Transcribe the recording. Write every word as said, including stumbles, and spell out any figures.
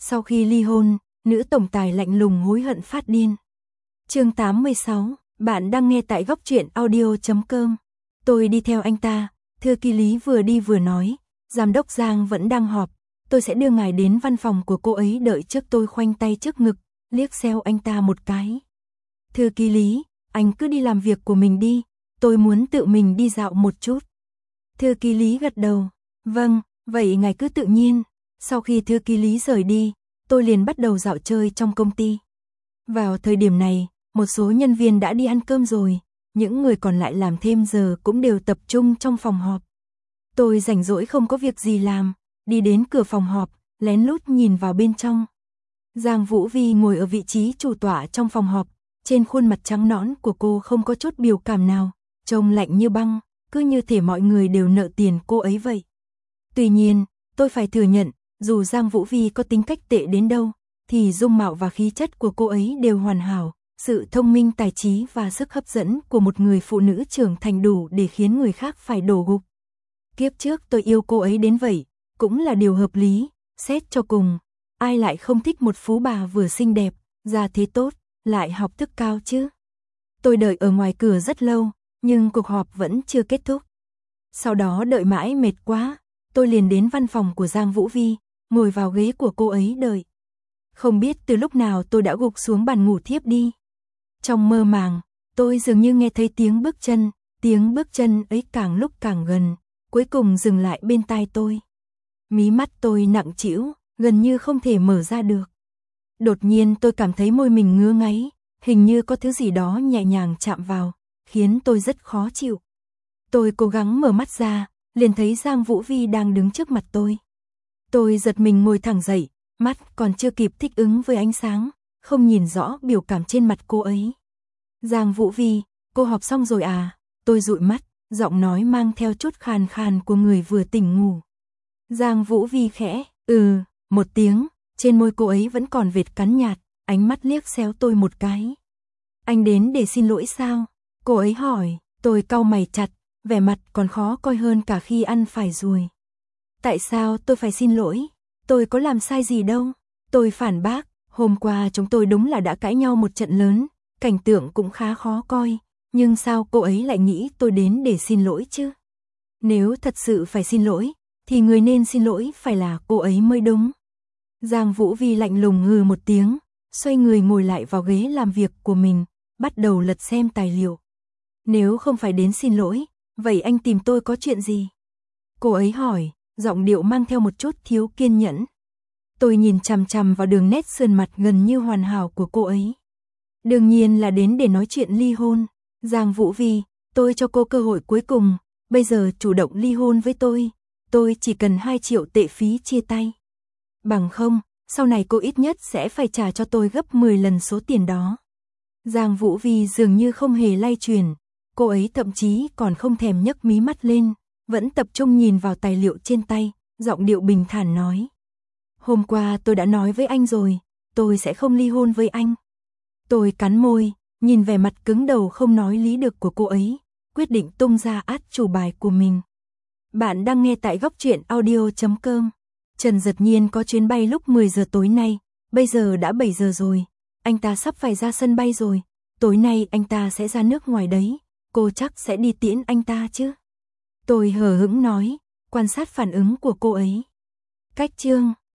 Sau khi ly hôn, nữ tổng tài lạnh lùng hối hận phát điên. Chương tám mươi sáu, bạn đang nghe tại góc truyện audio chấm com. Tôi đi theo anh ta, thư ký Lý vừa đi vừa nói, giám đốc Giang vẫn đang họp, tôi sẽ đưa ngài đến văn phòng của cô ấy đợi trước. Tôi khoanh tay trước ngực, liếc xéo anh ta một cái. Thư ký Lý, anh cứ đi làm việc của mình đi, tôi muốn tự mình đi dạo một chút. Thư ký Lý gật đầu, vâng, vậy ngài cứ tự nhiên. Sau khi thư ký Lý rời đi, tôi liền bắt đầu dạo chơi trong công ty. Vào thời điểm này, một số nhân viên đã đi ăn cơm rồi, những người còn lại làm thêm giờ cũng đều tập trung trong phòng họp. Tôi rảnh rỗi không có việc gì làm, đi đến cửa phòng họp, lén lút nhìn vào bên trong. Giang Vũ Vi ngồi ở vị trí chủ tọa trong phòng họp, trên khuôn mặt trắng nõn của cô không có chút biểu cảm nào, trông lạnh như băng, cứ như thể mọi người đều nợ tiền cô ấy vậy. Tuy nhiên, tôi phải thừa nhận, dù Giang Vũ Vi có tính cách tệ đến đâu, thì dung mạo và khí chất của cô ấy đều hoàn hảo, sự thông minh, tài trí và sức hấp dẫn của một người phụ nữ trưởng thành đủ để khiến người khác phải đổ gục. Kiếp trước tôi yêu cô ấy đến vậy, cũng là điều hợp lý, xét cho cùng, ai lại không thích một phú bà vừa xinh đẹp, gia thế tốt, lại học thức cao chứ. Tôi đợi ở ngoài cửa rất lâu, nhưng cuộc họp vẫn chưa kết thúc. Sau đó đợi mãi mệt quá, tôi liền đến văn phòng của Giang Vũ Vi, ngồi vào ghế của cô ấy đợi. Không biết từ lúc nào tôi đã gục xuống bàn ngủ thiếp đi. Trong mơ màng, tôi dường như nghe thấy tiếng bước chân, tiếng bước chân ấy càng lúc càng gần, cuối cùng dừng lại bên tai tôi. Mí mắt tôi nặng trĩu, gần như không thể mở ra được. Đột nhiên tôi cảm thấy môi mình ngứa ngáy, hình như có thứ gì đó nhẹ nhàng chạm vào, khiến tôi rất khó chịu. Tôi cố gắng mở mắt ra, liền thấy Giang Vũ Vi đang đứng trước mặt tôi. Tôi giật mình ngồi thẳng dậy, mắt còn chưa kịp thích ứng với ánh sáng, không nhìn rõ biểu cảm trên mặt cô ấy. Giang Vũ Vi, cô họp xong rồi à? Tôi dụi mắt, giọng nói mang theo chút khàn khàn của người vừa tỉnh ngủ. Giang Vũ Vi khẽ, ừ, một tiếng, trên môi cô ấy vẫn còn vệt cắn nhạt, ánh mắt liếc xéo tôi một cái. Anh đến để xin lỗi sao? Cô ấy hỏi, tôi cau mày chặt, vẻ mặt còn khó coi hơn cả khi ăn phải ruồi. Tại sao tôi phải xin lỗi? Tôi có làm sai gì đâu. Tôi phản bác, hôm qua chúng tôi đúng là đã cãi nhau một trận lớn, cảnh tượng cũng khá khó coi, nhưng sao cô ấy lại nghĩ tôi đến để xin lỗi chứ? Nếu thật sự phải xin lỗi, thì người nên xin lỗi phải là cô ấy mới đúng. Giang Vũ Vi lạnh lùng hừ một tiếng, xoay người ngồi lại vào ghế làm việc của mình, bắt đầu lật xem tài liệu. Nếu không phải đến xin lỗi, vậy anh tìm tôi có chuyện gì? Cô ấy hỏi, giọng điệu mang theo một chút thiếu kiên nhẫn. Tôi nhìn chằm chằm vào đường nét sườn mặt gần như hoàn hảo của cô ấy. Đương nhiên là đến để nói chuyện ly hôn. Giang Vũ Vi, tôi cho cô cơ hội cuối cùng, bây giờ chủ động ly hôn với tôi, tôi chỉ cần hai triệu tệ phí chia tay. Bằng không, sau này cô ít nhất sẽ phải trả cho tôi gấp mười lần số tiền đó. Giang Vũ Vi dường như không hề lay chuyển, cô ấy thậm chí còn không thèm nhấc mí mắt lên, vẫn tập trung nhìn vào tài liệu trên tay, giọng điệu bình thản nói. Hôm qua tôi đã nói với anh rồi, tôi sẽ không ly hôn với anh. Tôi cắn môi, nhìn vẻ mặt cứng đầu không nói lý được của cô ấy, quyết định tung ra át chủ bài của mình. Bạn đang nghe tại góc truyện audio chấm com. Trần Dật Nhiên có chuyến bay lúc mười giờ tối nay, bây giờ đã bảy giờ rồi, anh ta sắp phải ra sân bay rồi, tối nay anh ta sẽ ra nước ngoài đấy, cô chắc sẽ đi tiễn anh ta chứ? Tôi hờ hững nói, quan sát phản ứng của cô ấy. Cách chương